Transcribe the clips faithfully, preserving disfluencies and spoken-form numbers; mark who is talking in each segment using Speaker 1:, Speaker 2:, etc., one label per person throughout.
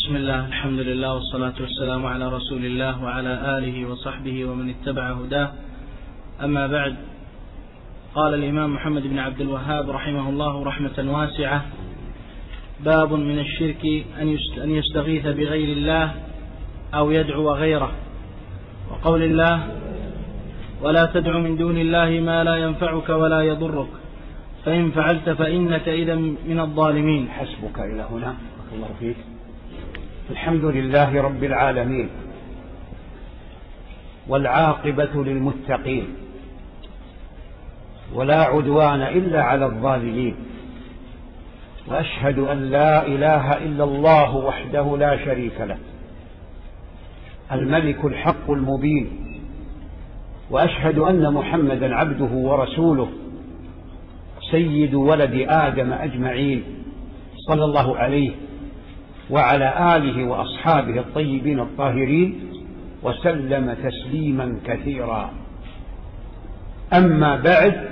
Speaker 1: بسم الله، الحمد لله، والصلاة والسلام على رسول الله وعلى آله وصحبه ومن اتبع هداه. أما بعد، قال الإمام محمد بن عبد الوهاب رحمه الله رحمة واسعة: باب من الشرك أن يستغيث بغير الله أو يدعو غيره، وقول الله: ولا تدع من دون الله ما لا ينفعك ولا يضرك فإن فعلت فإنك إذا من الظالمين.
Speaker 2: حسبك إلى هنا. بارك الله فيك. الحمد لله رب العالمين، والعاقبة للمتقين، ولا عدوان إلا على الظالمين، وأشهد أن لا إله إلا الله وحده لا شريك له الملك الحق المبين، وأشهد أن محمدا عبده ورسوله سيد ولد آدم أجمعين، صلى الله عليه وعلى آله وأصحابه الطيبين الطاهرين، وسلم تسليما كثيرا. أما بعد،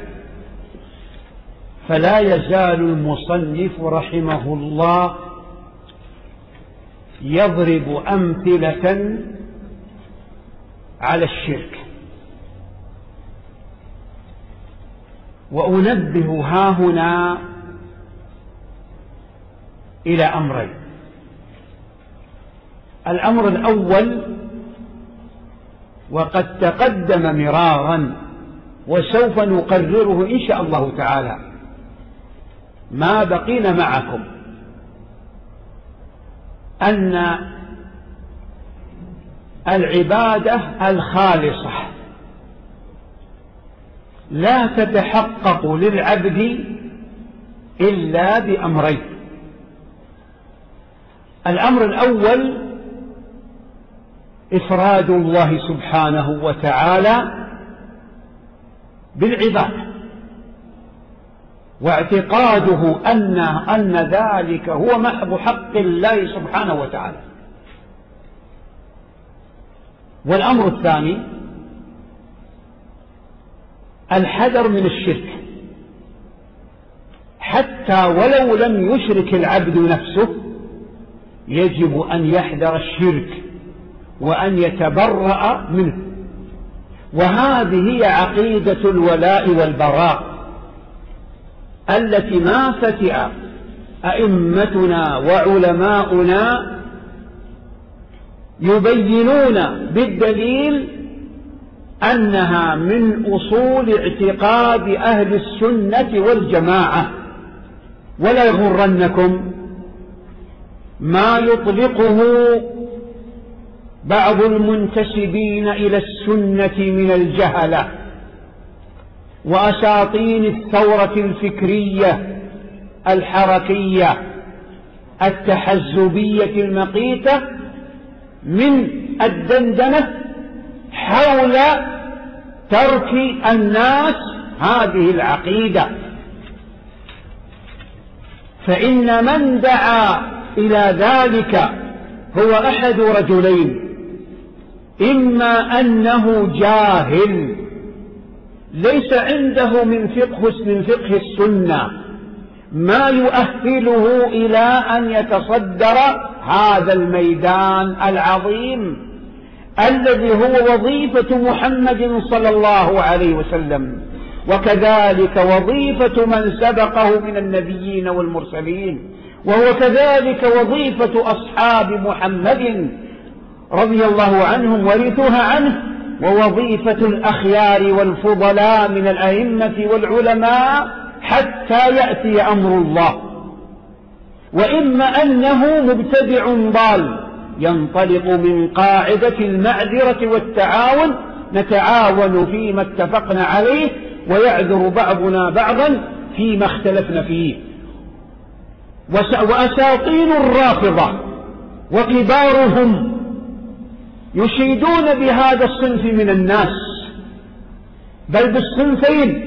Speaker 2: فلا يزال المصنف رحمه الله يضرب أمثلة على الشرك، وأنبه هاهنا إلى أمرين. الأمر الأول، وقد تقدم مرارا وسوف نقرره إن شاء الله تعالى ما بقينا معكم، أن العبادة الخالصة لا تتحقق للعبد إلا بأمرين. الأمر الأول إفراد الله سبحانه وتعالى بالعبادة، واعتقاده أن, أن ذلك هو محض حق الله سبحانه وتعالى. والأمر الثاني الحذر من الشرك، حتى ولو لم يشرك العبد نفسه يجب أن يحذر الشرك وأن يتبرأ منه. وهذه هي عقيدة الولاء والبراء التي ما فتئ أئمتنا وعلماؤنا يبينون بالدليل أنها من أصول اعتقاد أهل السنة والجماعة. ولا يغرنكم ما يطلقه بعض المنتسبين إلى السنة من الجهلة وأساطين الثورة الفكرية الحركية التحزبية المقيتة من الدندنة حول ترك الناس هذه العقيدة. فإن من دعا إلى ذلك هو أحد رجلين: إما أنه جاهل ليس عنده من فقه من فقه السنة ما يؤهله إلى أن يتصدر هذا الميدان العظيم الذي هو وظيفة محمد صلى الله عليه وسلم، وكذلك وظيفة من سبقه من النبيين والمرسلين، وهو كذلك وظيفة أصحاب محمد رضي الله عنهم ورثوها عنه، ووظيفة الأخيار والفضلاء من الأئمة والعلماء حتى يأتي أمر الله. وإما أنه مبتدع ضال ينطلق من قاعدة المعذرة والتعاون، نتعاون فيما اتفقنا عليه ويعذر بعضنا بعضا فيما اختلفنا فيه. وأساطين الرافضة وكبارهم يشيدون بهذا الصنف من الناس، بل بالصنفين،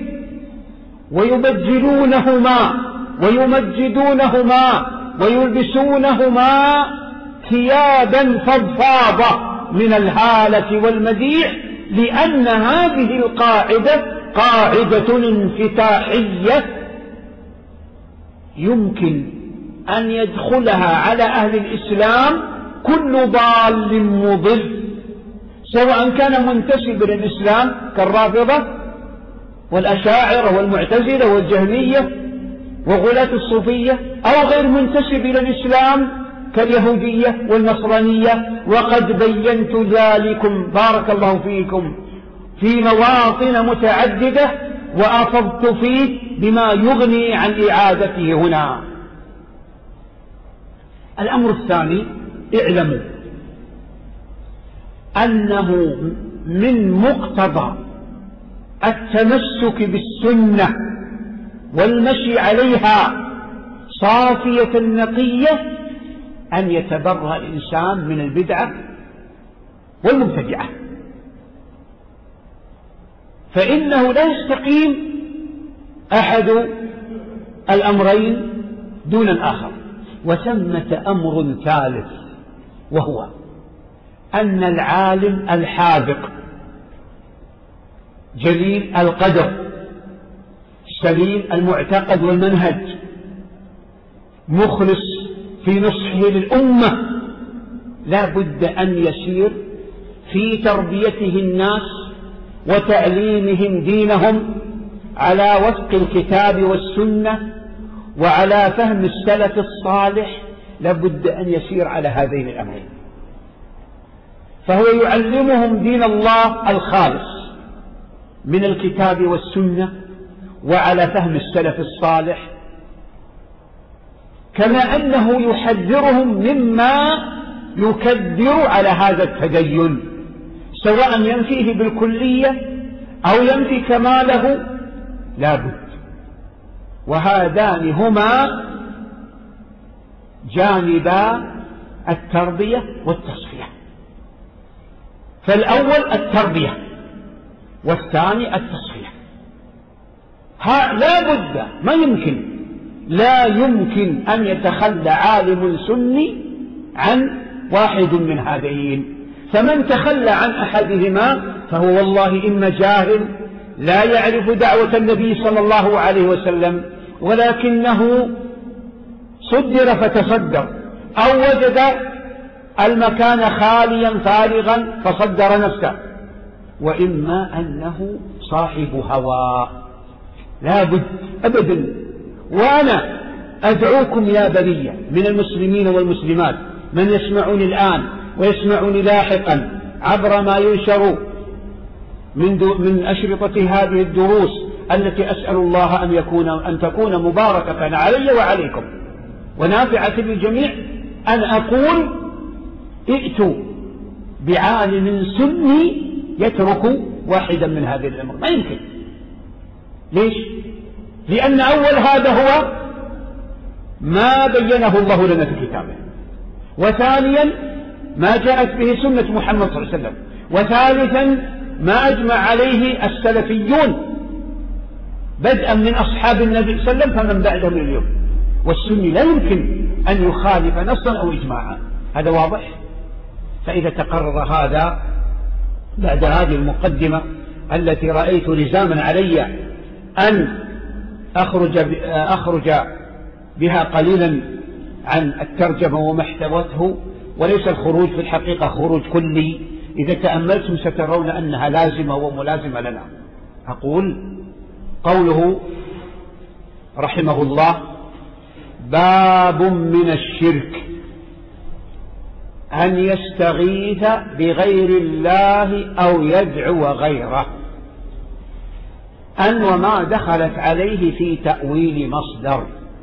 Speaker 2: ويبجلونهما ويمجدونهما ويلبسونهما ثيابا فضفاضة من الهالة والمديح، لأن هذه القاعدة قاعدة انفتاحية يمكن أن يدخلها على أهل الإسلام كل ضال مضل، سواء كان منتسب للإسلام كالرافضة والأشاعرة والمعتزلة والجهمية وغلاة الصوفية، أو غير منتسب إلى الإسلام كاليهودية والنصرانية. وقد بينت ذلكم بارك الله فيكم في مواطن متعددة، وأفضت فيه بما يغني عن إعادته هنا. الأمر الثاني، اعلموا أنه من مقتضى التمسك بالسنة والمشي عليها صافية نقية أن يتبرأ الإنسان من البدعة والمبتدعة، فإنه لا يستقيم أحد الأمرين دون الآخر. وثمة أمر ثالث، وهو أن العالم الحاذق جليل القدر سليم المعتقد والمنهج مخلص في نصحه للأمة لا بد أن يسير في تربيته الناس وتعليمهم دينهم على وفق الكتاب والسنة وعلى فهم السلف الصالح، لا بد أن يسير على هذين الأمرين. فهو يعلمهم دين الله الخالص من الكتاب والسنة وعلى فهم السلف الصالح، كما أنه يحذرهم مما يكدر على هذا التدين، سواء ينفيه بالكلية أو ينفي كماله لا بد. وهذان هما جانبا التربية والتصفية، فالأول التربية والثاني التصفية. لا بد، ما يمكن لا يمكن أن يتخلى عالم سني عن واحد من هذين، فمن تخلى عن أحدهما فهو والله إما جاهل لا يعرف دعوة النبي صلى الله عليه وسلم، ولكنه صدر فتصدر، أو وجد المكان خاليا فارغا فصدر نفسه، وإما أنه صاحب هوى. لا بد أبدا. وأنا أدعوكم يا بنية من المسلمين والمسلمات من يسمعوني الآن ويسمعوني لاحقا عبر ما ينشر من, من أشرطة هذه الدروس التي أسأل الله أن, يكون أن تكون مباركة علي وعليكم ونافعة للجميع، أن أقول ائتوا بعالم سني يترك واحدا من هذه الأمر. ما يمكن. ليش؟ لأن أول هذا هو ما بينه الله لنا في كتابه، وثانيا ما جاءت به سنة محمد صلى الله عليه وسلم، وثالثا ما أجمع عليه السلفيون بدءا من أصحاب النبي صلى الله عليه وسلم فمن بعدهم اليوم. والسني لا يمكن أن يخالف نصا أو إجماعا، هذا واضح. فإذا تقرر هذا بعد هذه المقدمة التي رأيت لزاما علي أن أخرج, أخرج بها قليلا عن الترجمة وما احتوته، وليس الخروج في الحقيقة خروج كلي، إذا تأملتم سترون أنها لازمة وملازمة لنا. أقول قوله رحمه الله: باب من الشرك أن يستغيث بغير الله أو يدعو غيره، أن وما دخلت عليه في تأويل مصدر،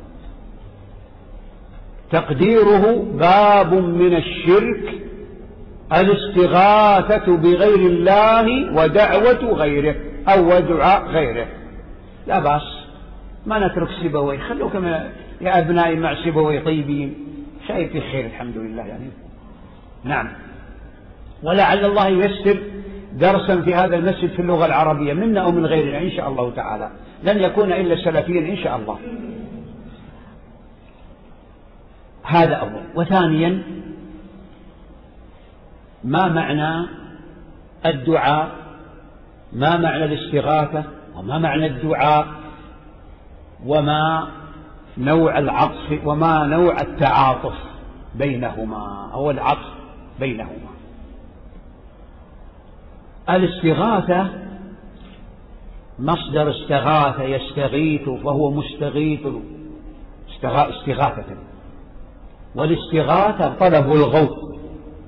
Speaker 2: تقديره باب من الشرك الاستغاثة بغير الله ودعوة غيره أو ودعاء غيره. لا بأس، ما نترك سيبويه، خلوا كما يا أبنائي مع سيبويه طيبين، شايف في خير الحمد لله يعني. نعم، ولعل الله ييسر درسا في هذا المسجد في اللغة العربية منا أو من غيرنا إن شاء الله تعالى، لن يكون إلا سلفيا إن شاء الله. هذا أول. وثانيا، ما معنى الدعاء، ما معنى الاستغاثة، وما معنى الدعاء، وما نوع العطف، وما نوع التعاطف. بينهما أو العطف بينهما. الاستغاثة مصدر استغاثة يستغيث فهو مستغيث استغاثة، والاستغاثة طلب الغوث،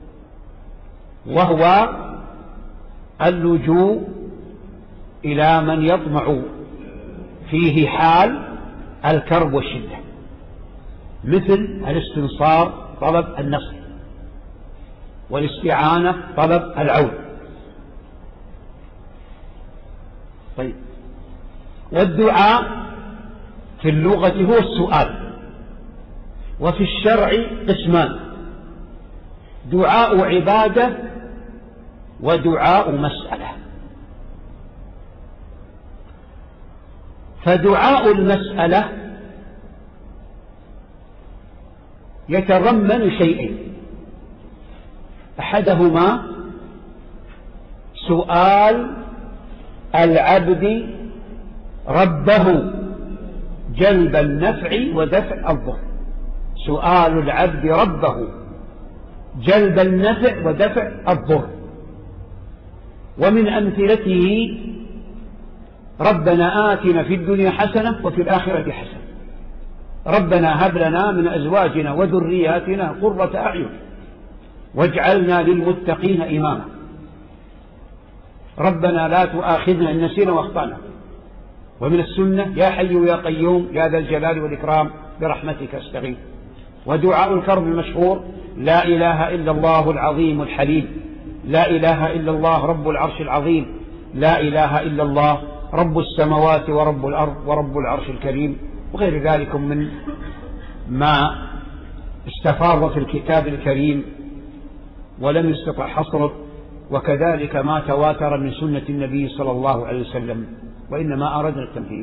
Speaker 2: وهو اللجوء إلى من يطمع فيه حال الكرب والشدة، مثل الاستنصار طلب النصر، والاستعانة طلب العون. طيب، والدعاء في اللغة هو السؤال، وفي الشرع قسمان: دعاء عبادة ودعاء مسألة. فدعاء المسألة يتضمن شيئين: أحدهما سؤال العبد ربه جلب النفع ودفع الضر، سؤال العبد ربه جلب النفع ودفع الضر. ومن أمثلته: ربنا آتنا في الدنيا حسنة وفي الآخرة حسنة، ربنا هب لنا من أزواجنا وذرياتنا قرة أعين واجعلنا للمتقين إماما، ربنا لا تؤاخذنا إن نسينا واخطأنا. ومن السنة: يا حي يا قيوم يا ذا الجلال والإكرام برحمتك استغيث. ودعاء الكرب المشهور: لا إله إلا الله العظيم الحليم، لا إله إلا الله رب العرش العظيم، لا إله إلا الله رب السماوات ورب الأرض ورب العرش الكريم، وغير ذلك من ما استفاض في الكتاب الكريم ولم يستطع حصره، وكذلك ما تواتر من سنة النبي صلى الله عليه وسلم، وإنما أردنا التمثيل.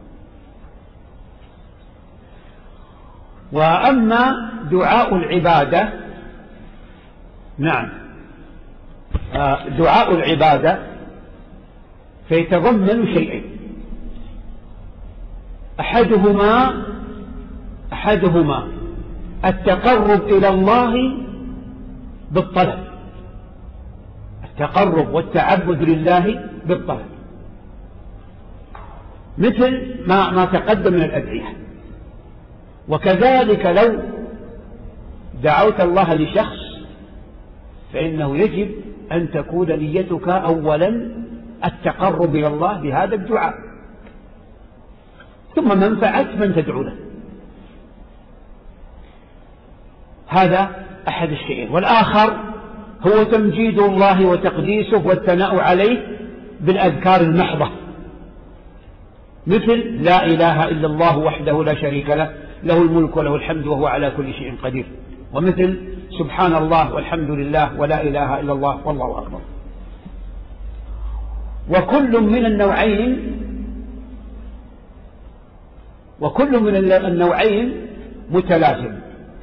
Speaker 2: وأما دعاء العبادة، نعم، دعاء العبادة فيتضمن شيئين: أحدهما أحدهما التقرب إلى الله بالطلب، التقرب والتعبد لله بالطلب، مثل ما ما تقدم من الأدعية. وكذلك لو دعوت الله لشخص فإنه يجب أن تكون نيتك أولا التقرب إلى الله بهذا الدعاء، ثم منفعة من تدعو له. هذا أحد الشيئين. والآخر هو تمجيد الله وتقديسه والثناء عليه بالأذكار المحضة، مثل لا إله إلا الله وحده لا شريك له له الملك وله الحمد وهو على كل شيء قدير، ومثل سبحان الله والحمد لله ولا إله إلا الله والله أكبر. وكل من النوعين وكل من النوعين متلازم.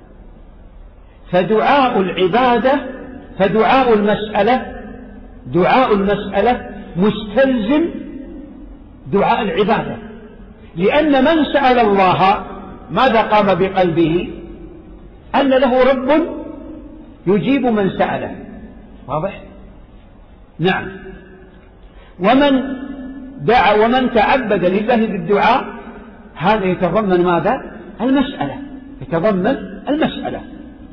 Speaker 2: فدعاء العبادة فدعاء المسألة دعاء المسألة مستلزم دعاء العبادة، لأن من سأل الله ماذا قام بقلبه؟ أن له رب يجيب من سأله. واضح؟ نعم. ومن دعا ومن تعبد لله بالدعاء هذا يتضمن ماذا؟ المسألة، يتضمن المسألة.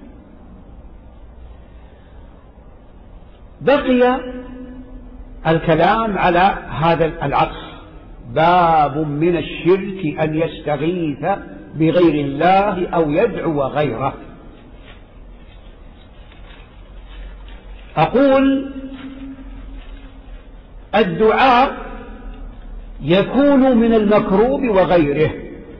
Speaker 2: بقي الكلام على هذا العطف: باب من الشرك أن يستغيث بغير الله أو يدعو غيره. أقول: الدعاء يكون من المكروب وغيره،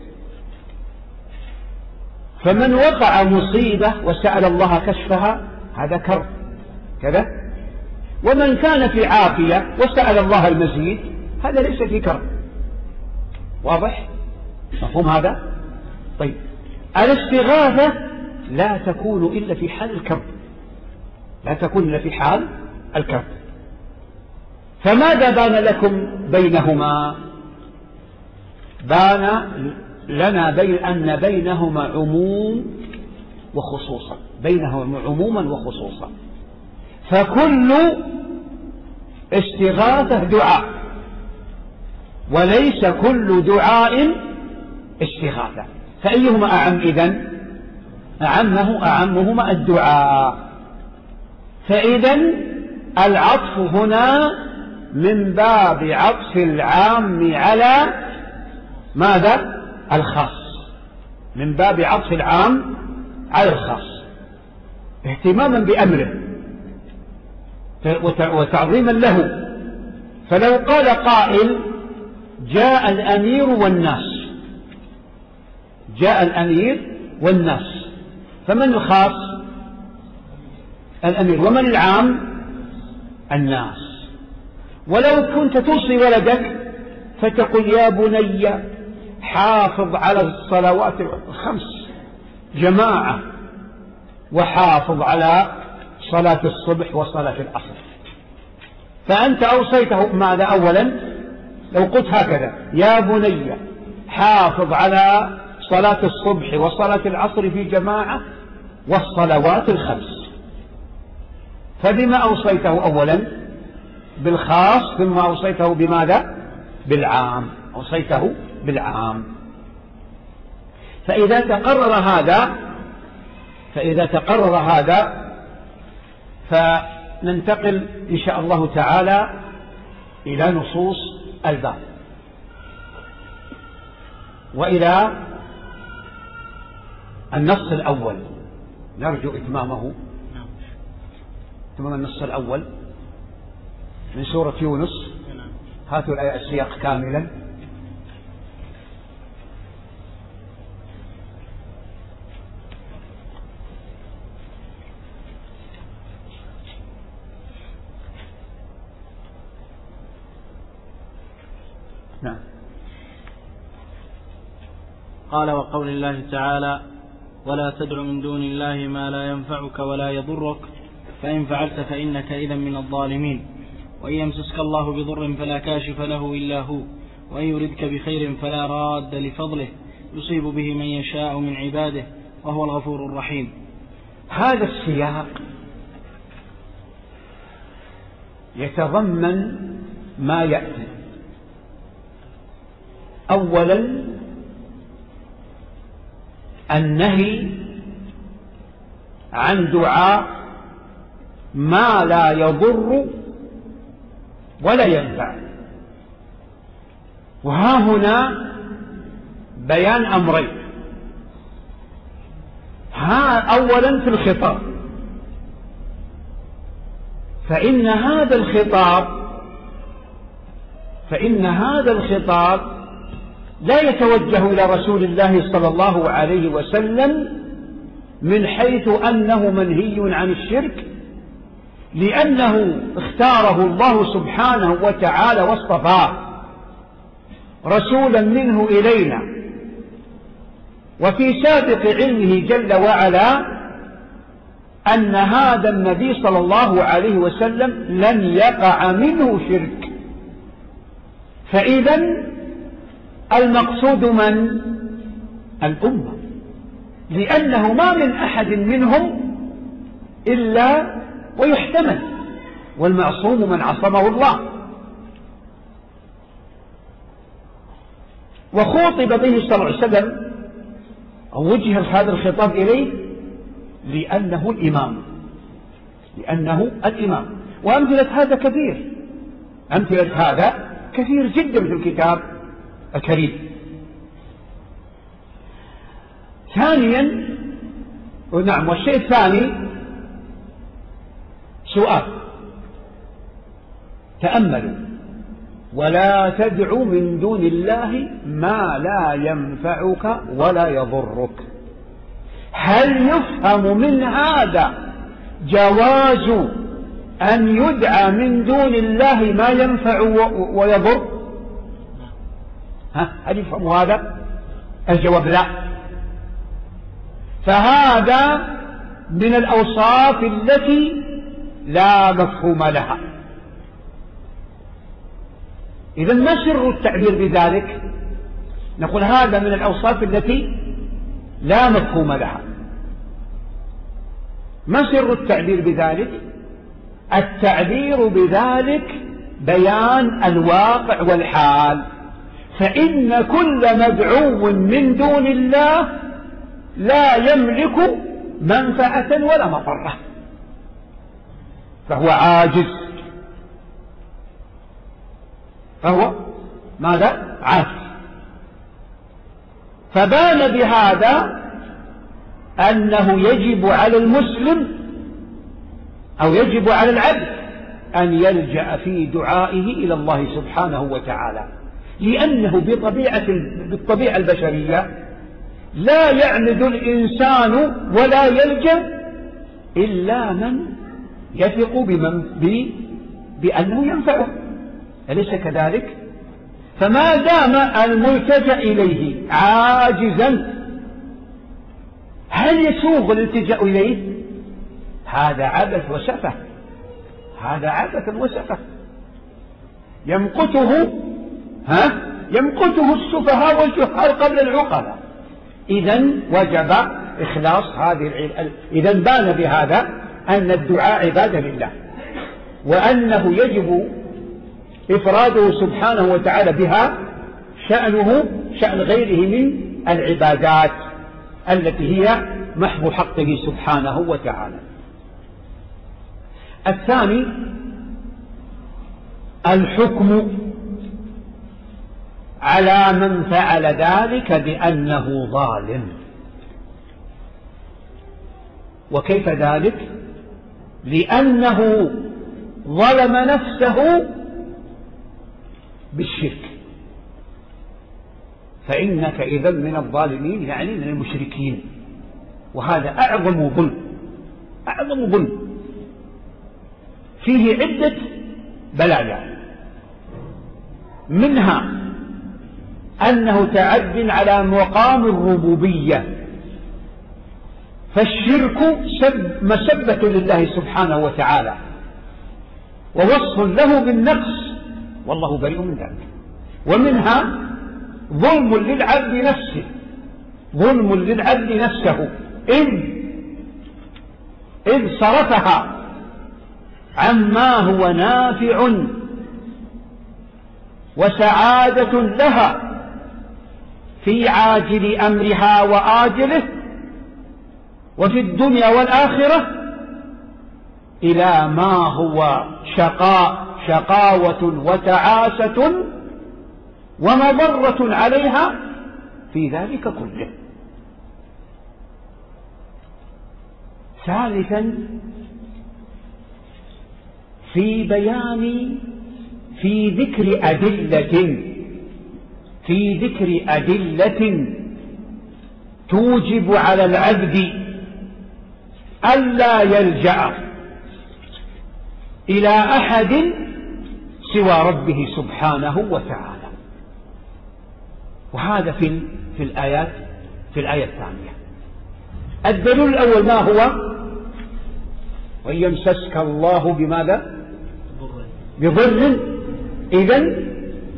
Speaker 2: فمن وقع مصيبة وسأل الله كشفها هذا كرب كذا، ومن كان في عافية وسأل الله المزيد هذا ليس في كرب. واضح؟ مفهوم هذا؟ طيب، الاستغاثة لا تكون إلا في حال الكرب، لا تكون إلا في حال الكرب. فماذا بان لكم بينهما؟ بان لنا بين أن بينهما عموم وخصوصا، بينهما عموما وخصوصا. فكل استغاثة دعاء، وليس كل دعاء استغاثة. فأيهما أعم إذن؟ أعمه أعمهما الدعاء. فإذن العطف هنا من باب عطف العام على ماذا؟ الخاص، من باب عطف العام على الخاص، اهتماما بأمره وتعظيما له. فلو قال قائل جاء الأمير والناس، جاء الأمير والناس، فمن الخاص؟ الأمير. ومن العام؟ الناس. ولو كنت توصي ولدك فتقول يا بني حافظ على الصلوات الخمس جماعة، وحافظ على صلاة الصبح وصلاة العصر، فأنت أوصيته ماذا؟ أولا لو قلت هكذا يا بني حافظ على صلاة الصبح وصلاة العصر في جماعة والصلوات الخمس، فبما أوصيته؟ أولا بالخاص، ثم أوصيته بماذا؟ بالعام، أوصيته بالعام. فإذا تقرر هذا فإذا تقرر هذا فننتقل إن شاء الله تعالى إلى نصوص الباب وإلى النص الأول، نرجو إتمامه، إتمام النص الأول من سورة يونس. هاتوا الآية السياق كاملا. نعم.
Speaker 1: قال وقول الله تعالى ولا تدع من دون الله ما لا ينفعك ولا يضرك فإن فعلت فإنك إذا من الظالمين وإن يمسسك الله بضر فلا كاشف له إلا هو وإن يردك بخير فلا راد لفضله يصيب به من يشاء من عباده وهو الغفور الرحيم.
Speaker 2: هذا السياق يتضمن ما يأتي. أولا النهي عن دعاء ما لا يضر ولا ينفع، وها هنا بيان أمرين. ها أولا في الخطاب، فإن هذا الخطاب فإن هذا الخطاب لا يتوجه إلى رسول الله صلى الله عليه وسلم من حيث أنه منهي عن الشرك، لأنه اختاره الله سبحانه وتعالى واصطفاه رسولا منه إلينا، وفي سابق علمه جل وعلا أن هذا النبي صلى الله عليه وسلم لن يقع منه شرك. فإذا المقصود من؟ الأمة، لأنه ما من أحد منهم إلا ويحتمل، والمعصوم من عصمه الله. وخوطب به صلى الله عليه وسلم أو وجه هذا الخطاب إليه لأنه الإمام، لأنه الإمام. وأمثلة هذا كثير، أمثلة هذا كثير جدا في الكتاب الكريم. ثانيا ونعم والشيء الثاني سؤال، تأملوا ولا تدع من دون الله ما لا ينفعك ولا يضرك. هل يفهم من هذا جواز أن يدعى من دون الله ما ينفع ويضر؟ ها هل يفهم هذا؟ الجواب لا. فهذا من الأوصاف التي لا مفهوم لها. إذن ما سر التعبير بذلك؟ نقول هذا من الأوصاف التي لا مفهوم لها. ما سر التعبير بذلك؟ التعبير بذلك بيان الواقع والحال، فإن كل مدعو من دون الله لا يملك منفعة ولا مضرة، فهو عاجز، فهو ماذا؟ عاجز. فبان بهذا أنه يجب على المسلم أو يجب على العبد أن يلجأ في دعائه إلى الله سبحانه وتعالى، لأنه بطبيعة بالطبيعة البشرية لا يعمد الإنسان ولا يلجأ إلا من يثق بمن بأنه ينفعه، أليس كذلك؟ فما دام الملتجأ إليه عاجزا، هل يسوغ الالتجاء إليه؟ هذا عبث وسفه، هذا عبث وسفه يمقته ها يمقته السفهاء والجهال قبل العقلاء. إذن وجب إخلاص هذه العلم. إذن بان بهذا أن الدعاء عبادة لله، وأنه يجب إفراده سبحانه وتعالى بها، شأنه شأن غيره من العبادات التي هي محض حقه سبحانه وتعالى. الثاني الحكم على من فعل ذلك بأنه ظالم. وكيف ذلك؟ لأنه ظلم نفسه بالشرك، فإنك إذا من الظالمين، يعني من المشركين، وهذا أعظم ظلم، أعظم ظلم فيه عدة بلايا، منها أنه تعد على مقام الربوبية، فالشرك سب مسبة لله سبحانه وتعالى ووصف له بالنقص، والله بريء من ذلك. ومنها ظلم للعبد نفسه، ظلم للعبد نفسه إذ إذ صرفها عما هو نافع وسعادة لها في عاجل أمرها وآجله وفي الدنيا والآخرة إلى ما هو شقاء شقاوة وتعاسة ومضرة عليها في ذلك كله. ثالثا في بيان في ذكر أدلة في ذكر أدلة توجب على العبد ألا يلجأ إلى أحد سوى ربه سبحانه وتعالى. وهذا في في الآيات في الآية الثانية. الدليل الأول ما هو؟ وإن يمسسك الله بماذا؟ بضر، إذن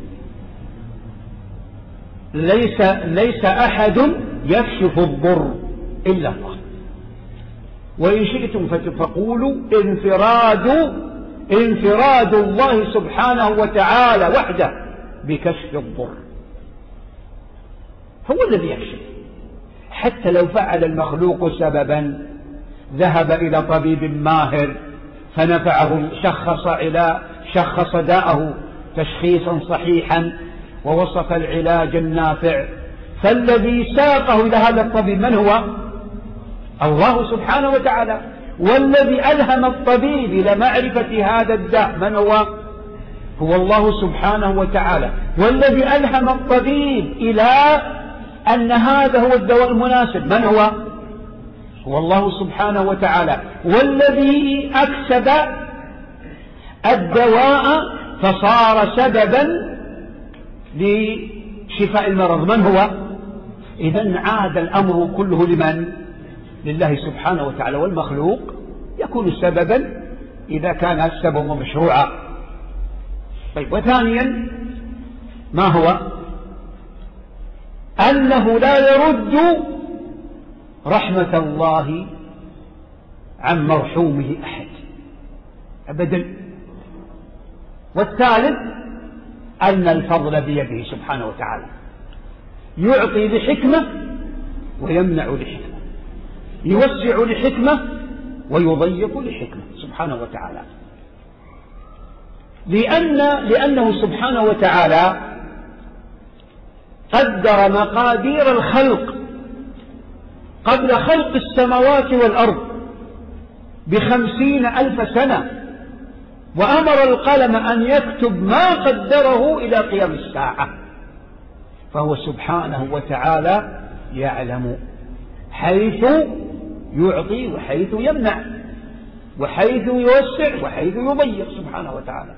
Speaker 2: ليس ليس أحد يكشف الضر إلا الله. وإن شئتم فقولوا انفراد انفراد الله سبحانه وتعالى وحده بكشف الضر، هو الذي يكشف. حتى لو فعل المخلوق سببا، ذهب إلى طبيب ماهر فنفعه، شخص إلى شخص داءه تشخيصا صحيحا ووصف العلاج النافع، فالذي ساقه إلى هذا الطبيب من هو؟ الله سبحانه وتعالى. والذي ألهم الطبيب إلى معرفة هذا الداء من هو؟ هو الله سبحانه وتعالى. والذي ألهم الطبيب إلى أن هذا هو الدواء المناسب من هو؟ هو الله سبحانه وتعالى. والذي أكسب الدواء فصار سببا لشفاء المرض من هو؟ إذن عاد الأمر كله لمن؟ لله سبحانه وتعالى. والمخلوق يكون سببا إذا كان السبب مشروعا. طيب، وثانيا ما هو؟ أنه لا يرد رحمة الله عن مرحومه أحد أبدا. والثالث أن الفضل بيده سبحانه وتعالى، يعطي لحكمة ويمنع لحكمة، يوسع لحكمة ويضيق لحكمة سبحانه وتعالى، لأن لأنه سبحانه وتعالى قدر مقادير الخلق قبل خلق السماوات والأرض بخمسين ألف سنة، وأمر القلم أن يكتب ما قدره إلى قيام الساعة. فهو سبحانه وتعالى يعلم حيث يعطي وحيث يمنع وحيث يوسع وحيث يضيق سبحانه وتعالى.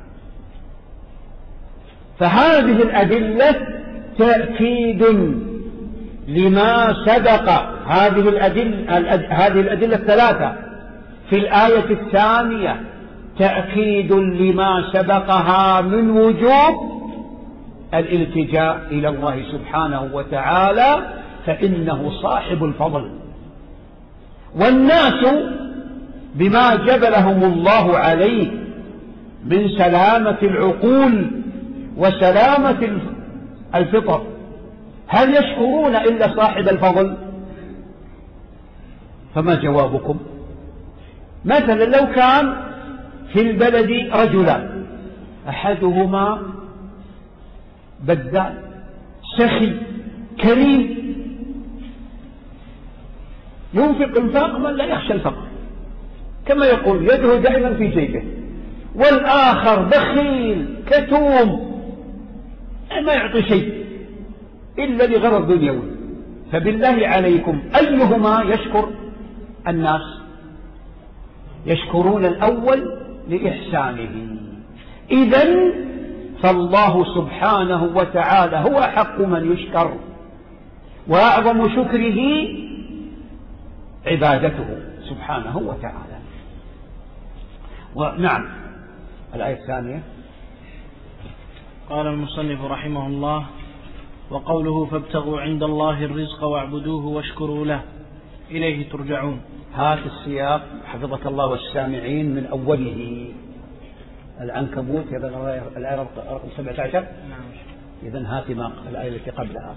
Speaker 2: فهذه الأدلة تأكيد لما سبق، هذه الأدلة, هذه الأدلة الثلاثة في الآية الثانية تأكيد لما سبقها من وجوب الالتجاء إلى الله سبحانه وتعالى، فإنه صاحب الفضل. والناس بما جبلهم الله عليه من سلامة العقول وسلامة الفطر هل يشكرون إلا صاحب الفضل؟ فما جوابكم؟ مثلا لو كان في البلد رجلان، أحدهما بذال سخي كريم ينفق انفاق من لا يخشى الفقر، كما يقول يده دائما في جيبه، والآخر بخيل كتوم ما يعطي شيء إلا لغرض دنيوي، فبالله عليكم أيهما يشكر الناس؟ يشكرون الأول لإحسانه. إذن فالله سبحانه وتعالى هو حق من يشكر، وأعظم شكره عبادته سبحانه وتعالى. ونعم الآية الثانية
Speaker 1: قال المصنف رحمه الله: وقوله فابتغوا عند الله الرزق واعبدوه واشكروا له إليه ترجعون.
Speaker 2: هات السياق حفظك الله والسامعين من أوله. العنكبوت الآية رقم سبعة عشر. إذن هات ما الآية التي قبلها.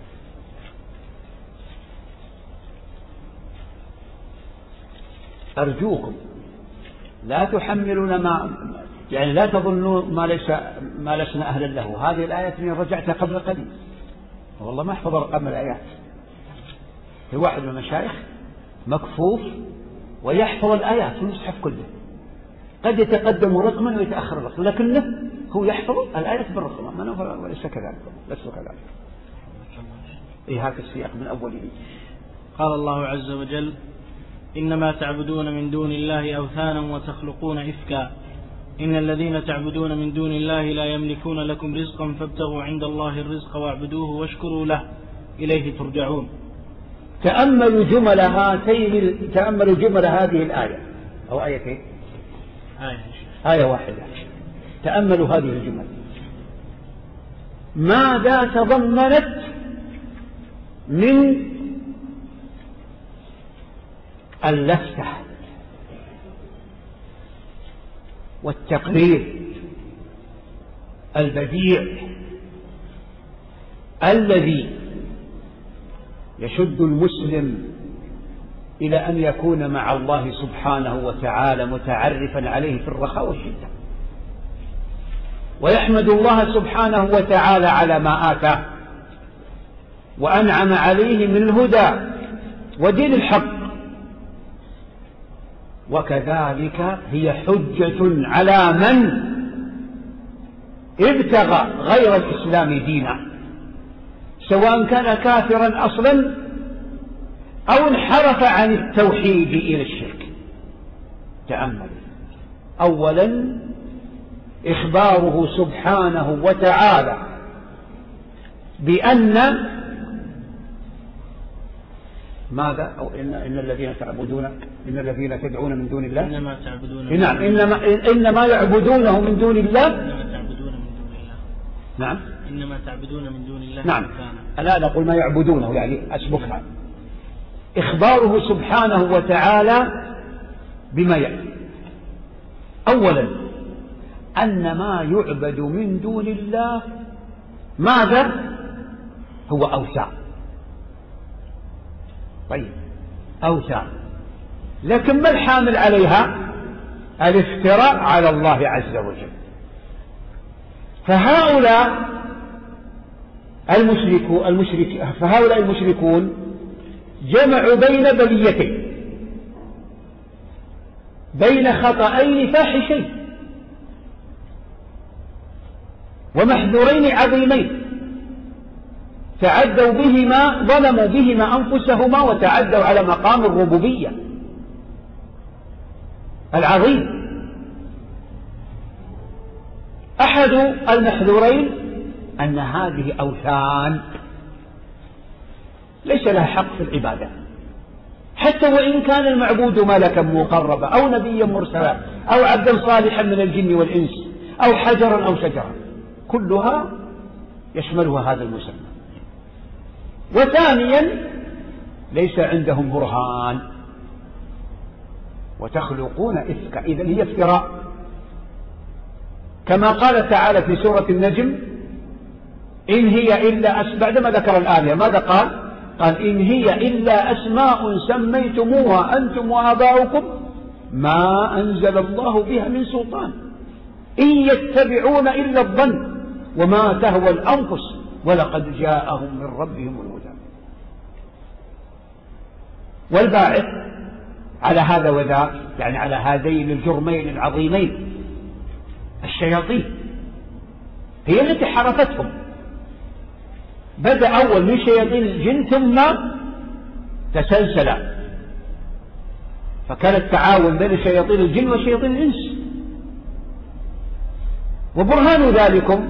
Speaker 2: أرجوكم لا تحملون ما يعني لا تظنوا ما ليس ما لسنا أهلا له. هذه الآية من رجعت قبل قليل، والله ما أحفظ رقم الآيات. في واحد من المشايخ مكفوف ويحفظ الآيات في المصحف كله، قد يتقدم رقما ويتأخر رقما، لكنه هو يحفظ الآيات بالرقم، أنا وليس كذلك لست كذلك. إيه هاك السياق من أوله.
Speaker 1: قال الله عز وجل: إنما تعبدون من دون الله أوثانا وتخلقون إفكا إن الذين تعبدون من دون الله لا يملكون لكم رزقا فابتغوا عند الله الرزق واعبدوه واشكروا له إليه ترجعون.
Speaker 2: تأملوا جمل هاتين تأملوا جمل هذه الآية أو آيتين
Speaker 1: آية,
Speaker 2: آية واحدة. تأملوا هذه الجمل ماذا تضمنت من اللفتة والتقرير البديع الذي يشد المسلم إلى أن يكون مع الله سبحانه وتعالى متعرفا عليه في الرخاء والشدة، ويحمد الله سبحانه وتعالى على ما آتاه وأنعم عليه من الهدى ودين الحق. وكذلك هي حجة على من ابتغى غير الإسلام دينا، سواء كان كافرا أصلا أو انحرف عن التوحيد إلى الشرك. تأمل أولا إخباره سبحانه وتعالى بأن ماذا أو إن, إن الذين تعبدون إن الذين تدعون من دون الله
Speaker 1: إنما تعبدون
Speaker 2: نعم إنما, إنما يعبدونه من دون الله
Speaker 1: إنما تعبدون من دون الله
Speaker 2: نعم
Speaker 1: إنما تعبدون من دون الله
Speaker 2: نعم ألا نقول ما يعبدونه يعني أسبقها. إخباره سبحانه وتعالى بما يأتي. أولا أن ما يعبد من دون الله ماذا؟ هو أوثان. طيب أوثان، لكن ما الحامل عليها؟ الافتراء على الله عز وجل. فهؤلاء المشركون المشرك فهؤلاء المشركون جمعوا بين بليتين، بين خطأين فاحشين ومحذورين عظيمين، تعدوا بهما ظلموا بهما أنفسهما وتعدوا على مقام الربوبية العظيم. أحد المحذورين أن هذه أوثان ليس لها حق في العبادة، حتى وإن كان المعبود ملكا مقربا أو نبيا مرسلا أو عبدا صالحا من الجن والإنس أو حجرا أو شجرا، كلها يشملها هذا المسمى. وثانيا ليس عندهم برهان وتخلقون إفكا، إذن هي افتراء، كما قال تعالى في سورة النجم: إن هي إلا أسماء، بعدما ذكر الآية ماذا قال؟ قال: إن هي إلا أسماء سميتموها أنتم وآباؤكم ما أنزل الله بها من سلطان إن يتبعون إلا الظن وما تهوى الأنفس ولقد جاءهم من ربهم الهدى. والباعث على هذا وذاك، يعني على هذين الجرمين العظيمين، الشياطين هي التي حرفتهم. بدأ أول من شياطين الجن ثم تسلسل، فكان التعاون بين شياطين الجن وشياطين الإنس. وبرهان ذلكم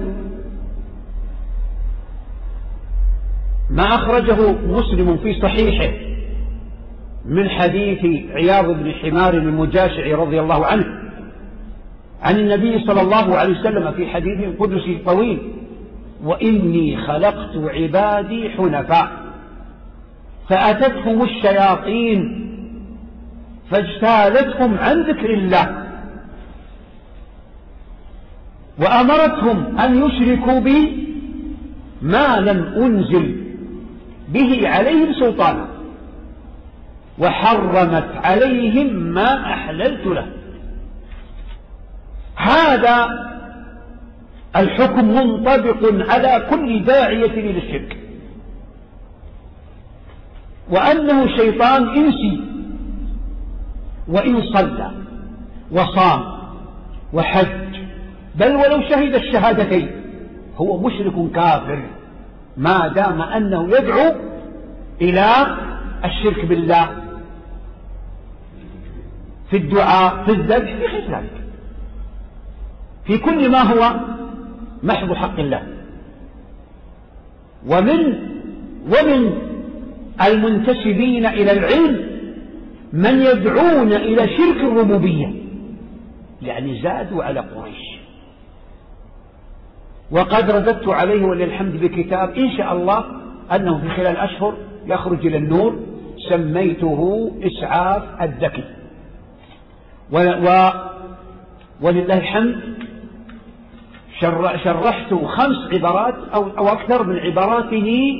Speaker 2: ما أخرجه مسلم في صحيحه من حديث عياض بن حمار المجاشعي رضي الله عنه عن النبي صلى الله عليه وسلم في حديث قدسي طويل: وإني خلقت عبادي حنفاء فأتتهم الشياطين فاجتالتهم عن ذكر الله وأمرتهم أن يشركوا بي ما لم أنزل به عليهم سلطانا وحرمت عليهم ما أحللت له. هذا الحكم منطبق على كل داعية إلى الشرك، وأنه شيطان إنسي وإن صلى وصام وحج بل ولو شهد الشهادتين هو مشرك كافر ما دام أنه يدعو إلى الشرك بالله في الدعاء في الذبح في غير ذلك، في كل ما هو محض حق الله. ومن ومن المنتسبين إلى العلم من يدعون إلى شرك الربوبية، يعني زادوا على قريش. وقد رددت عليه وللحمد بكتاب إن شاء الله أنه في خلال أشهر يخرج إلى النور، سميته إسعاف الذكي، و... و... ولله الحمد شر... شرحت خمس عبارات أو... أو أكثر من عباراته.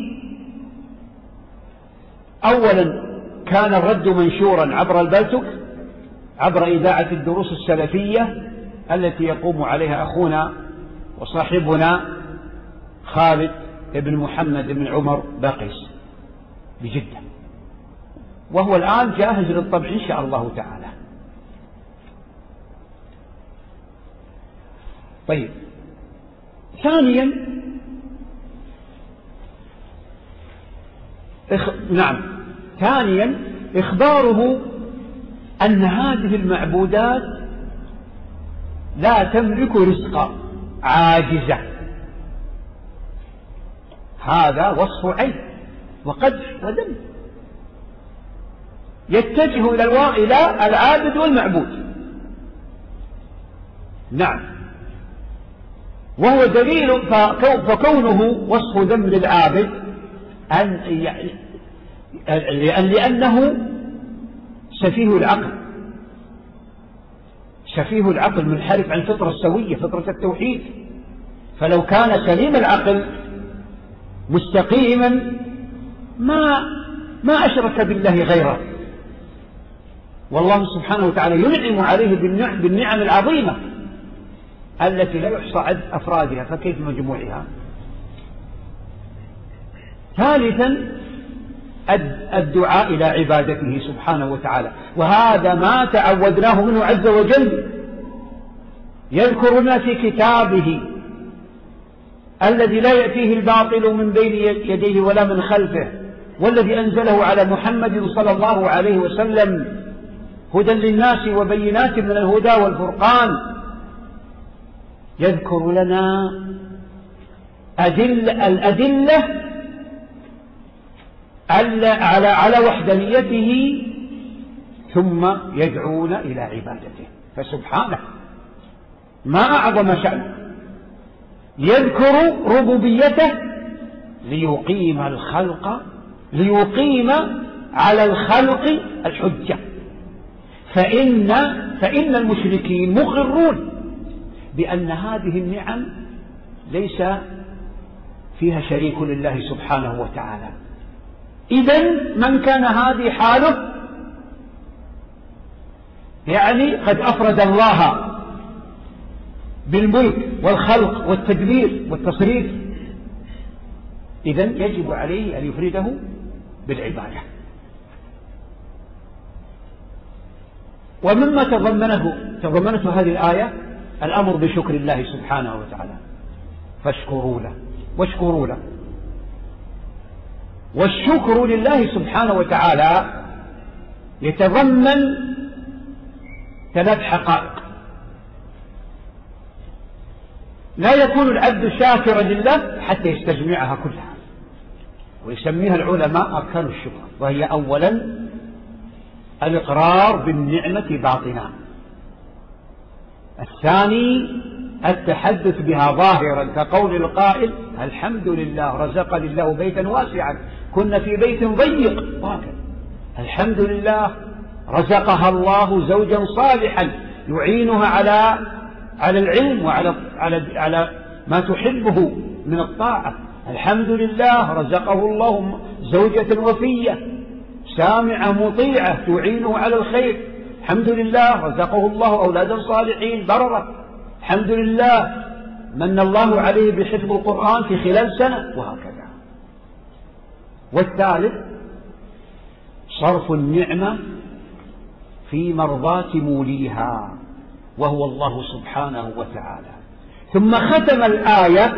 Speaker 2: أولا كان الرد منشورا عبر البلتك، عبر إذاعة الدروس السلفية التي يقوم عليها أخونا وصاحبنا خالد بن محمد بن عمر باقيس بجدة، وهو الآن جاهز للطبع إن شاء الله تعالى. طيب، ثانيا إخ... نعم ثانيا إخباره أن هذه المعبودات لا تملك رزقا، عاجزة. هذا وصف عيب وقدح وذنب يتجه إلى الوا... إلى العابد والمعبود. نعم، وهو دليل فكونه وصف ذنب للعابد أن يعني لأنه سفيه العقل سفيه العقل منحرف عن الفطرة السوية، فطرة التوحيد. فلو كان سليم العقل مستقيما ما ما أشرك بالله غيره. والله سبحانه وتعالى ينعم عليه بالنعم العظيمة التي لا يحصى عدد أفرادها، فكيف مجموعها؟ ثالثا الدعاء إلى عبادته سبحانه وتعالى، وهذا ما تعودناه منه عز وجل. يذكر لنا في كتابه الذي لا يأتيه الباطل من بين يديه ولا من خلفه، والذي أنزله على محمد صلى الله عليه وسلم هدى للناس وبينات من الهدى والفرقان. يذكر لنا أدل الأدلة على على وحدانيته، ثم يدعون إلى عبادته. فسبحانه ما أعظم شأنه، يذكر ربوبيته ليقيم الخلق ليقيم على الخلق الحجة. فإن فإن المشركين مقرون بأن هذه النعم ليس فيها شريك لله سبحانه وتعالى. إذن من كان هذه حاله يعني قد أفرد الله بالملك والخلق والتدبير والتصريف، إذن يجب عليه أن يفرده بالعبادة. ومما تضمنه تضمنته هذه الآية الأمر بشكر الله سبحانه وتعالى، فاشكروا له واشكروا له. والشكر لله سبحانه وتعالى يتضمن ثلاث حقائق. لا يكون العبد شاكرا لله حتى يستجمعها كلها، ويسميها العلماء أركان الشكر، وهي أولا الإقرار بالنعمة باطنا، الثاني التحدث بها ظاهرا كقول القائل الحمد لله رزقني الله بيتا واسعا كنا في بيت ضيق، وهكذا الحمد لله رزقها الله زوجا صالحا يعينها على على العلم وعلى على على ما تحبه من الطاعة. الحمد لله رزقه الله زوجة وفية سامعة مطيعة تعينه على الخير. الحمد لله رزقه الله أولادا صالحين بررة. الحمد لله من الله عليه بحفظ القرآن في خلال سنة، وهكذا. والثالث صرف النعمة في مرضاة موليها وهو الله سبحانه وتعالى. ثم ختم الآية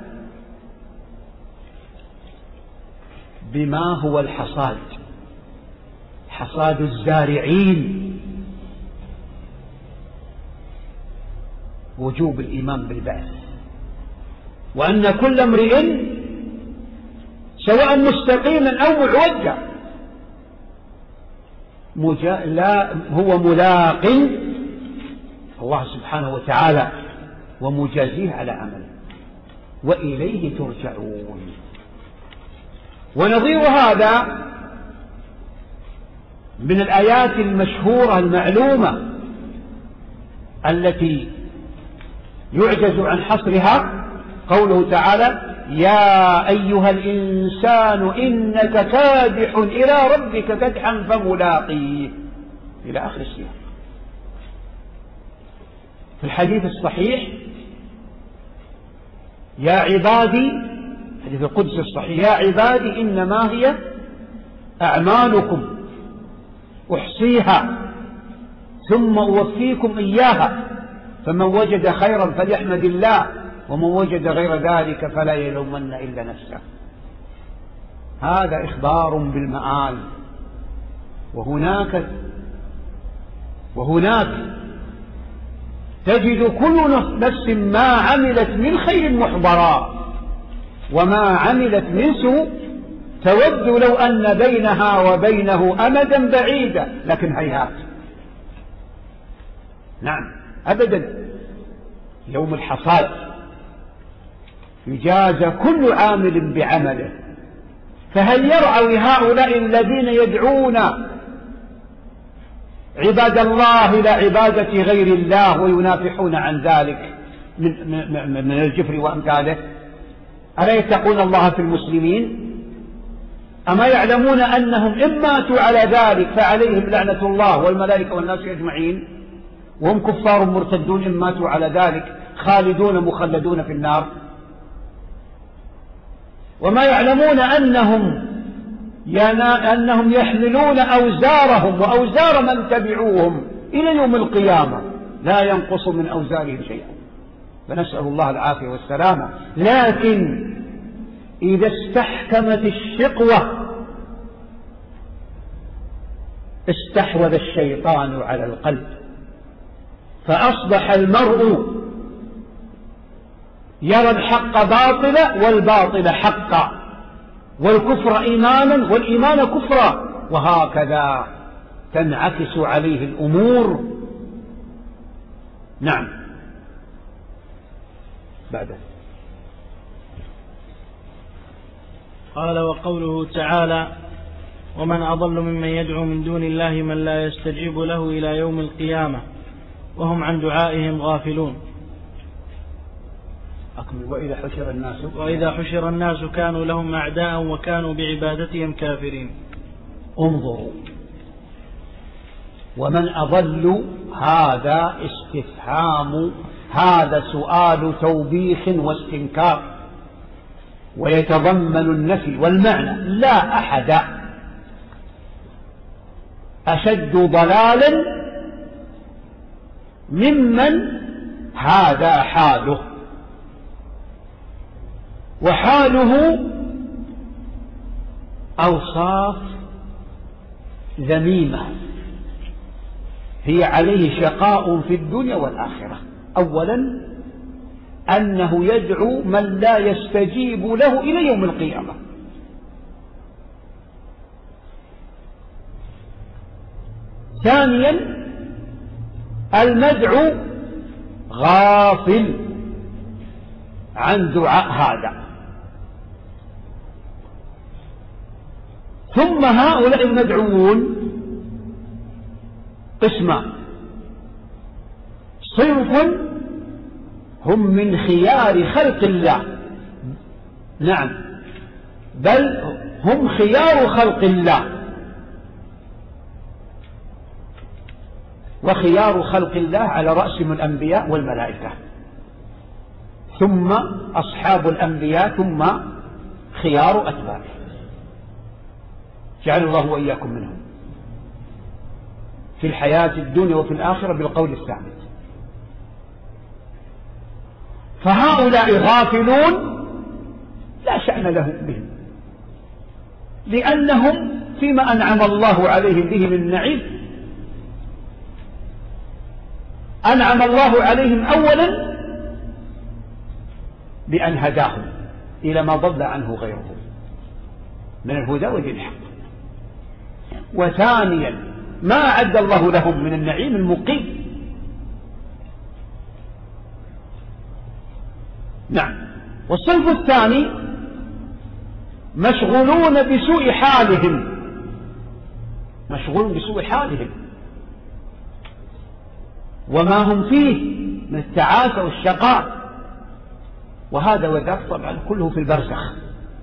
Speaker 2: بما هو الحصاد، حصاد الزارعين، وجوب الإيمان بالبعث، وأن كل امرئ سواء مستقيما أو معوجا مجا... لا هو ملاق الله سبحانه وتعالى ومجازيه على عمله وإليه ترجعون. ونظير هذا من الآيات المشهورة المعلومة التي يعجز عن حصرها قوله تعالى يا أيها الإنسان إنك كادح إلى ربك كدحا فملاقيه إلى آخر السياق. في الحديث الصحيح يا عبادي، حديث القدس الصحيح، يا عبادي إنما هي أعمالكم أحصيها ثم أوفيكم إياها فمن وجد خيرا فليحمد الله ومن وجد غير ذلك فلا يلومن إلا نفسه. هذا إخبار بالمآل. وهناك وهناك تجد كل نفس ما عملت من خير محضرا وما عملت من سوء تود لو أن بينها وبينه أمدا بعيدا، لكن هيهات. نعم أبدا. يوم الحصاد يجازى كل عامل بعمله، فهل يرعى هؤلاء الذين يدعون عباد الله إلى عبادة غير الله وينافحون عن ذلك من, من, من الجفر وأمثاله؟ ألا يتقون الله في المسلمين؟ أما يعلمون أنهم إن ماتوا على ذلك فعليهم لعنة الله والملائكة والناس أجمعين، وهم كفار مرتدون إن ماتوا على ذلك خالدون مخلدون في النار؟ وما يعلمون أنهم أنهم يحملون أوزارهم وأوزار من تبعوهم إلى يوم القيامة لا ينقص من أوزارهم شيئا، فنسأل الله العافية والسلامة. لكن إذا استحكمت الشقوة استحوذ الشيطان على القلب، فأصبح المرء يرى الحق باطلا والباطل حقا، والكفر إيمانا والإيمان كفرا، وهكذا تنعكس عليه الأمور. نعم. بعد
Speaker 1: قال: وقوله تعالى: ومن أضل ممن يدعو من دون الله من لا يستجيب له إلى يوم القيامة وهم عن دعائهم غافلون.
Speaker 2: أكمل. وإذا حشر الناس
Speaker 1: وإذا حشر الناس كانوا لهم أعداء وكانوا بعبادتهم كافرين.
Speaker 2: انظروا، ومن أضل هذا استفهام، هذا سؤال توبيخ واستنكار، ويتضمن النفي والمعنى. لا أحد أشد ضلالا ممن هذا حاله، وحاله أوصاف ذميمة هي عليه شقاء في الدنيا والآخرة. أولا أنه يدعو من لا يستجيب له إلى يوم القيامة. ثانيا المدعو غافل عن دعاء هذا. ثم هؤلاء المدعوون قسمان: صنف هم من خيار خلق الله، نعم، بل هم خيار خلق الله، وخيار خلق الله على رأسهم الأنبياء والملائكة، ثم أصحاب الأنبياء، ثم خيار أتباعه، جعل الله وإياكم منهم في الحياة الدنيا وفي الآخرة بالقول الثابت. فهؤلاء غافلون لا شأن لهم بهم، لأنهم فيما أنعم الله عليهم به من النعيم أنعم الله عليهم أولا بأن هداهم إلى ما ضل عنه غيرهم من الهدى ودين الحق، وثانيا ما أعد الله لهم من النعيم المقيم. نعم. والصنف الثاني مشغولون بسوء حالهم، مشغولون بسوء حالهم وما هم فيه من التعاسة والشقاء، وهذا وذاك طبعا كله في البرزخ.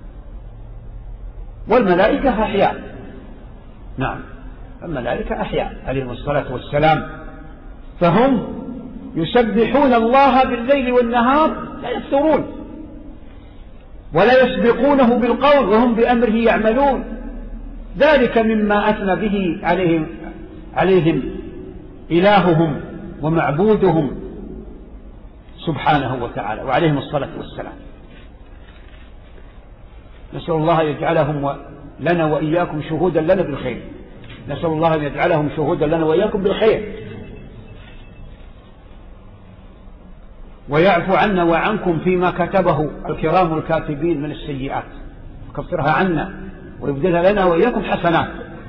Speaker 2: والملائكة أحياء، نعم، الملائكة أحياء عليهم الصلاة والسلام، فهم يسبحون الله بالليل والنهار لا يفترون ولا يسبقونه بالقول وهم بأمره يعملون. ذلك مما أثنى به عليهم, عليهم إلههم ومعبودهم سبحانه وتعالى، وعليهم الصلاة والسلام. نسأل الله يجعلهم لنا وإياكم شهودا لنا بالخير، نسأل الله أن يجعلهم شهودا لنا وإياكم بالخير، ويعفو عنا وعنكم فيما كتبه الكرام الكاتبين من السيئات، يكفرها عنا ويبدلها لنا وإياكم حسنات.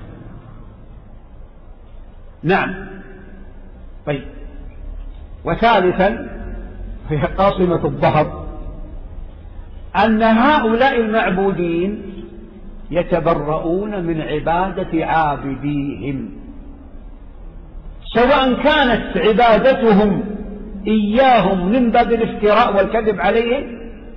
Speaker 2: نعم. طيب. وثالثا هي قاصمة الظهر أن هؤلاء المعبودين يتبرؤون من عبادة عابديهم، سواء كانت عبادتهم إياهم من باب الافتراء والكذب عليهم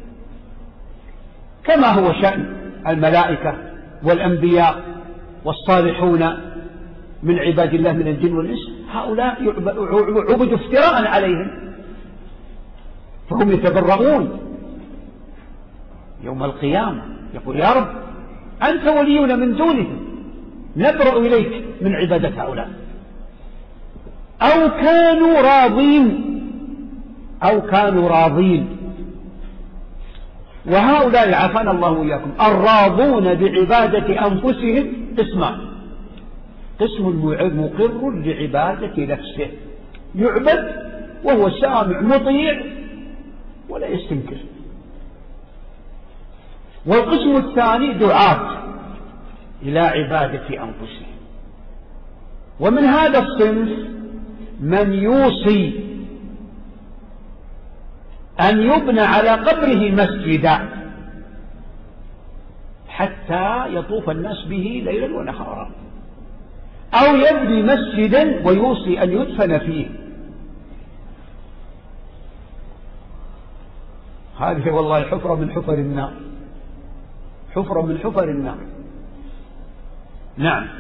Speaker 2: كما هو شأن الملائكة والأنبياء والصالحون من عباد الله من الجن والإنس، هؤلاء عبدوا افتراء عليهم، فهم يتبرؤون يوم القيامة، يقول يا رب أنت ولينا من دونهم، نبرأ إليك من عبادة هؤلاء. أو كانوا راضين أو كانوا راضين وهؤلاء عافانا الله وإياكم الراضون بعبادة أنفسهم قسمان: قسم مقر لعبادة نفسه، يعبد وهو سامع مطيع ولا يستنكر، والقسم الثاني دعاة إلى عبادة أنفسهم. ومن هذا الصنف من يوصي أن يبنى على قبره مسجدا حتى يطوف الناس به ليلا ونهارا، أو يبني مسجدا ويوصي أن يدفن فيه. هذه والله حفرة من حفر النار، حفرة من حفر النار. نعم.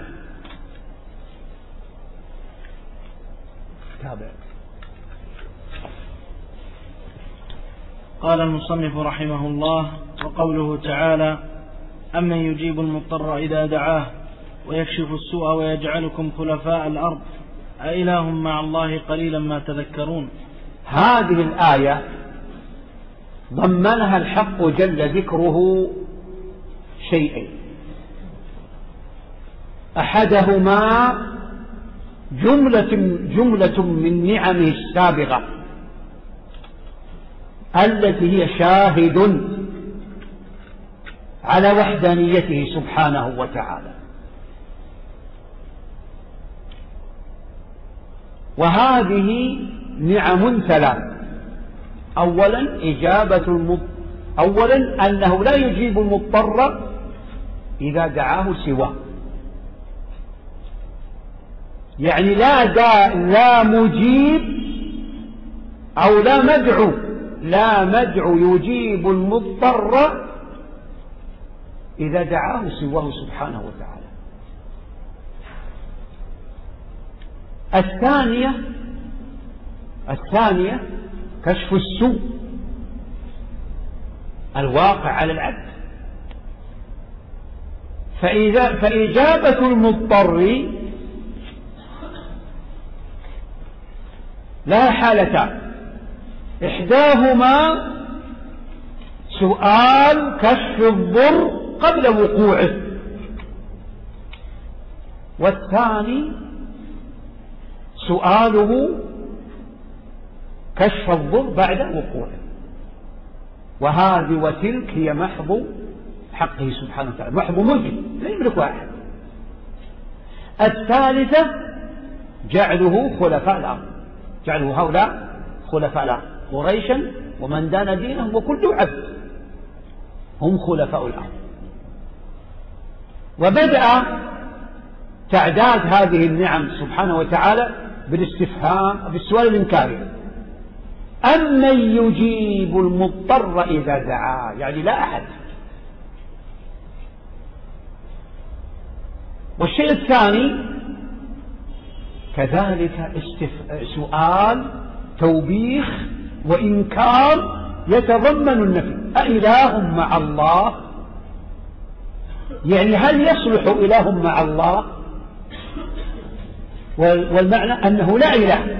Speaker 2: تابع.
Speaker 1: قال المصنف رحمه الله: وقوله تعالى: أمن يجيب المضطر إذا دعاه ويكشف السوء ويجعلكم خلفاء الأرض أإله مع الله قليلا ما تذكرون.
Speaker 2: هذه الآية ضمنها الحق جل ذكره شيئين: أحدهما جملة, جملة من نعمه السابقة التي هي شاهد على وحدانيته سبحانه وتعالى، وهذه نعم ثلاث: أولا إجابة المضطر، أولا أنه لا يجيب المضطر إذا دعاه سواه، يعني لا دا لا مجيب أو لا مدعو لا مدعو يجيب المضطر إذا دعاه سواه سبحانه وتعالى. الثانية الثانية كشف السوء الواقع على العبد، فإذا فإجابة المضطر لها حالتان: إحداهما سؤال كشف الضر قبل وقوعه، والثاني سؤاله كشف الضر بعد وقوعه. وهذه وتلك هي محض حقه سبحانه وتعالى، محض ملكه لا يملك أحد. الثالثة جعله خلفاء الأرض، جعله هؤلاء خلفاء الأرض، قريشا ومن دان دينهم وكل عبد هم خلفاء الأرض. وبدأ تعداد هذه النعم سبحانه وتعالى بالاستفهام بالسؤال الإنكاري: أمن يجيب المضطر إذا دعاه، يعني لا أحد. والشيء الثاني كذلك استف... سؤال توبيخ وإنكار يتضمن النفي: أإله مع الله، يعني هل يصلح إله مع الله؟ والمعنى أنه لا إله،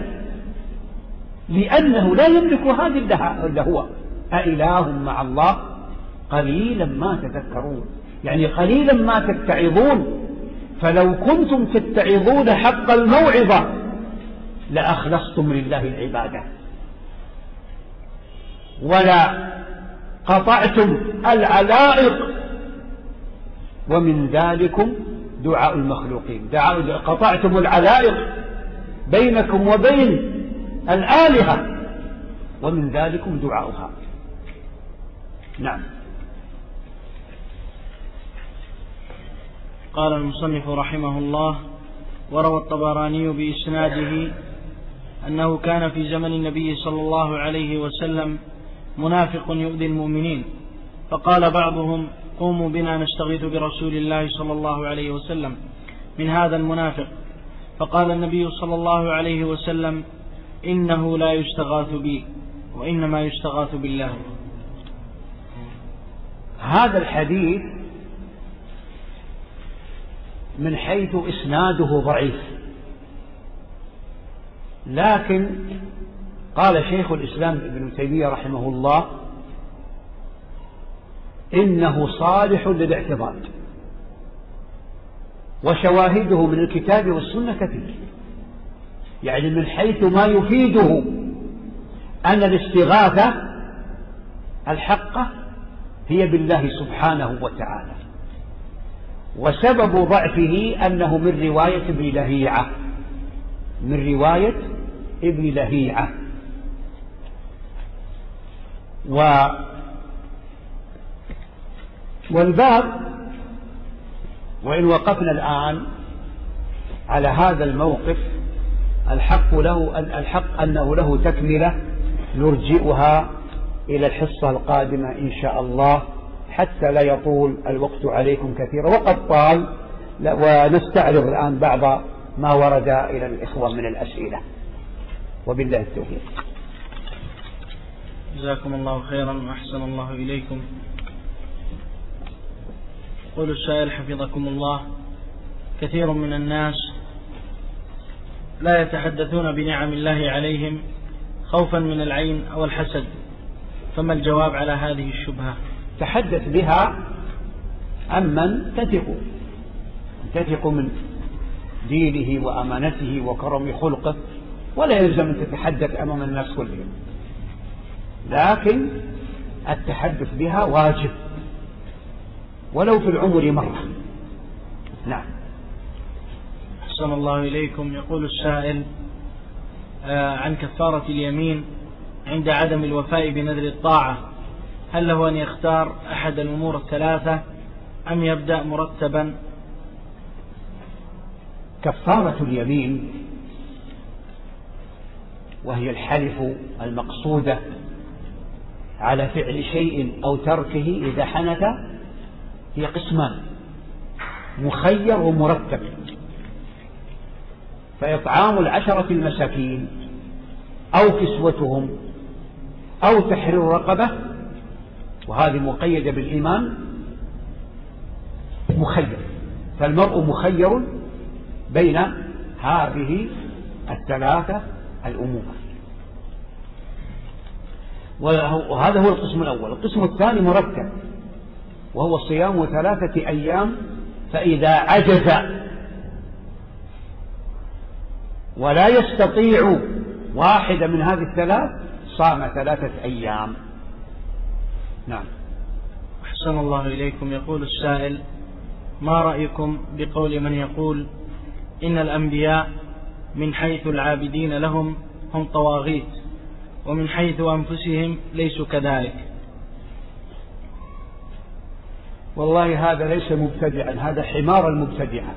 Speaker 2: لأنه لا يملك هذه إلا هو. أإله مع الله قليلا ما تذكرون، يعني قليلا ما تتعظون. فلو كنتم تتعظون حق الموعظة لأخلصتم لله العبادة ولا قطعتم العلائق، ومن ذلكم دعاء المخلوقين، دعاء قطعتم العلائق بينكم وبين الآلهة، ومن ذلكم دعاؤها. نعم.
Speaker 1: قال المصنف رحمه الله: وروى الطبراني بإسناده أنه كان في زمن النبي صلى الله عليه وسلم منافق يؤذي المؤمنين، فقال بعضهم قوموا بنا نستغيث برسول الله صلى الله عليه وسلم من هذا المنافق، فقال النبي صلى الله عليه وسلم إنه لا يستغاث بي وإنما يستغاث بالله.
Speaker 2: هذا الحديث من حيث إسناده ضعيف، لكن قال شيخ الإسلام ابن تيمية رحمه الله إنه صالح للاعتضاد، وشواهده من الكتاب والسنة كثير، يعني من حيث ما يفيده أن الاستغاثة الحقة هي بالله سبحانه وتعالى، وسبب ضعفه أنه من رواية ابن لهيعة من رواية ابن لهيعة و والباب وإن وقفنا الآن على هذا الموقف الحق له الحق أنه له تكملة نرجئها إلى الحصة القادمة إن شاء الله حتى لا يطول الوقت عليكم كثيرا، وقد طال، ونستعرض الآن بعض ما ورد إلى الإخوة من الأسئلة، وبالله التوفيق.
Speaker 1: جزاكم الله خيرا وأحسن الله إليكم. يقول السائل حفظكم الله: كثير من الناس لا يتحدثون بنعم الله عليهم خوفا من العين أو الحسد، فما الجواب على هذه الشبهة؟
Speaker 2: تحدث بها عمن تثق تثق من دينه وأمانته وكرم خلقه، ولا يلزم أن تتحدث أمام الناس كلهم، لكن التحدث بها واجب ولو في العمر مرة. نعم.
Speaker 1: أحسن الله إليكم. يقول السائل عن كفارة اليمين عند عدم الوفاء بنذر الطاعة، هل له أن يختار أحد الأمور الثلاثة أم يبدأ مرتبا؟
Speaker 2: كفارة اليمين وهي الحلف المقصودة على فعل شيء أو تركه إذا حنث هي قسمان: مخير ومرتب. فإطعام العشرة المساكين أو كسوتهم أو تحرير رقبة، وهذه مقيدة بالإيمان، مخير. فالمرء مخير بين هذه الثلاثة الأمور، وهذا هو القسم الأول. القسم الثاني مرتب، وهو صيام ثلاثة أيام، فإذا عجز ولا يستطيع واحدة من هذه الثلاث صام ثلاثة أيام. نعم.
Speaker 1: أحسن الله إليكم. يقول السائل: ما رأيكم بقول من يقول إن الأنبياء من حيث العابدين لهم هم طواغيت، ومن حيث أنفسهم ليسوا كذلك؟
Speaker 2: والله هذا ليس مبتدعا، هذا حمار المبتدعة،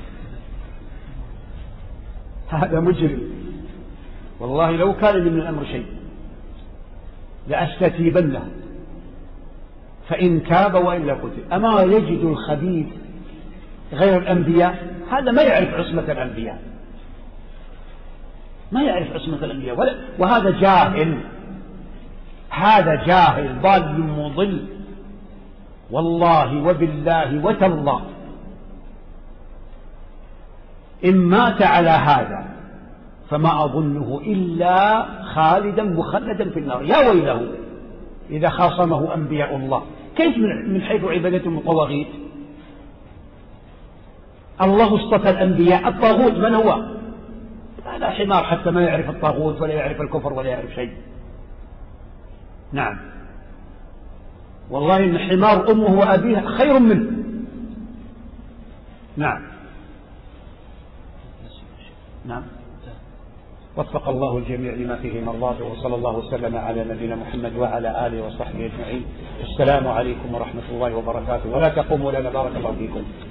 Speaker 2: هذا مجرم. والله لو كان من الأمر شيء لأستتيبنه، فإن تاب وإلا قتل. أما يجد الخبيث غير الأنبياء، هذا ما يعرف عصمة الأنبياء، ما يعرف عصمة الأنبياء، وهذا جاهل، هذا جاهل ضال مضل، والله وبالله وتالله إن مات على هذا فما أظنه إلا خالدا مخلدا في النار. يا ويله إذا خاصمه أنبياء الله، كيف من حيث عبادتهم الطواغيت؟ الله اصطفى الأنبياء، الطاغوت من هو؟ هذا حمار حتى ما يعرف الطاغوت ولا يعرف الكفر ولا يعرف شيء. نعم، والله إن حمار أمه وأبيها خير منه. نعم. نعم. وفق الله الجميع لما فيه مرضاته، وصلى الله وسلم على نبينا محمد وعلى آله وصحبه أجمعين. السلام عليكم ورحمة الله وبركاته. ولا تقوموا لنا، بارك الله فيكم.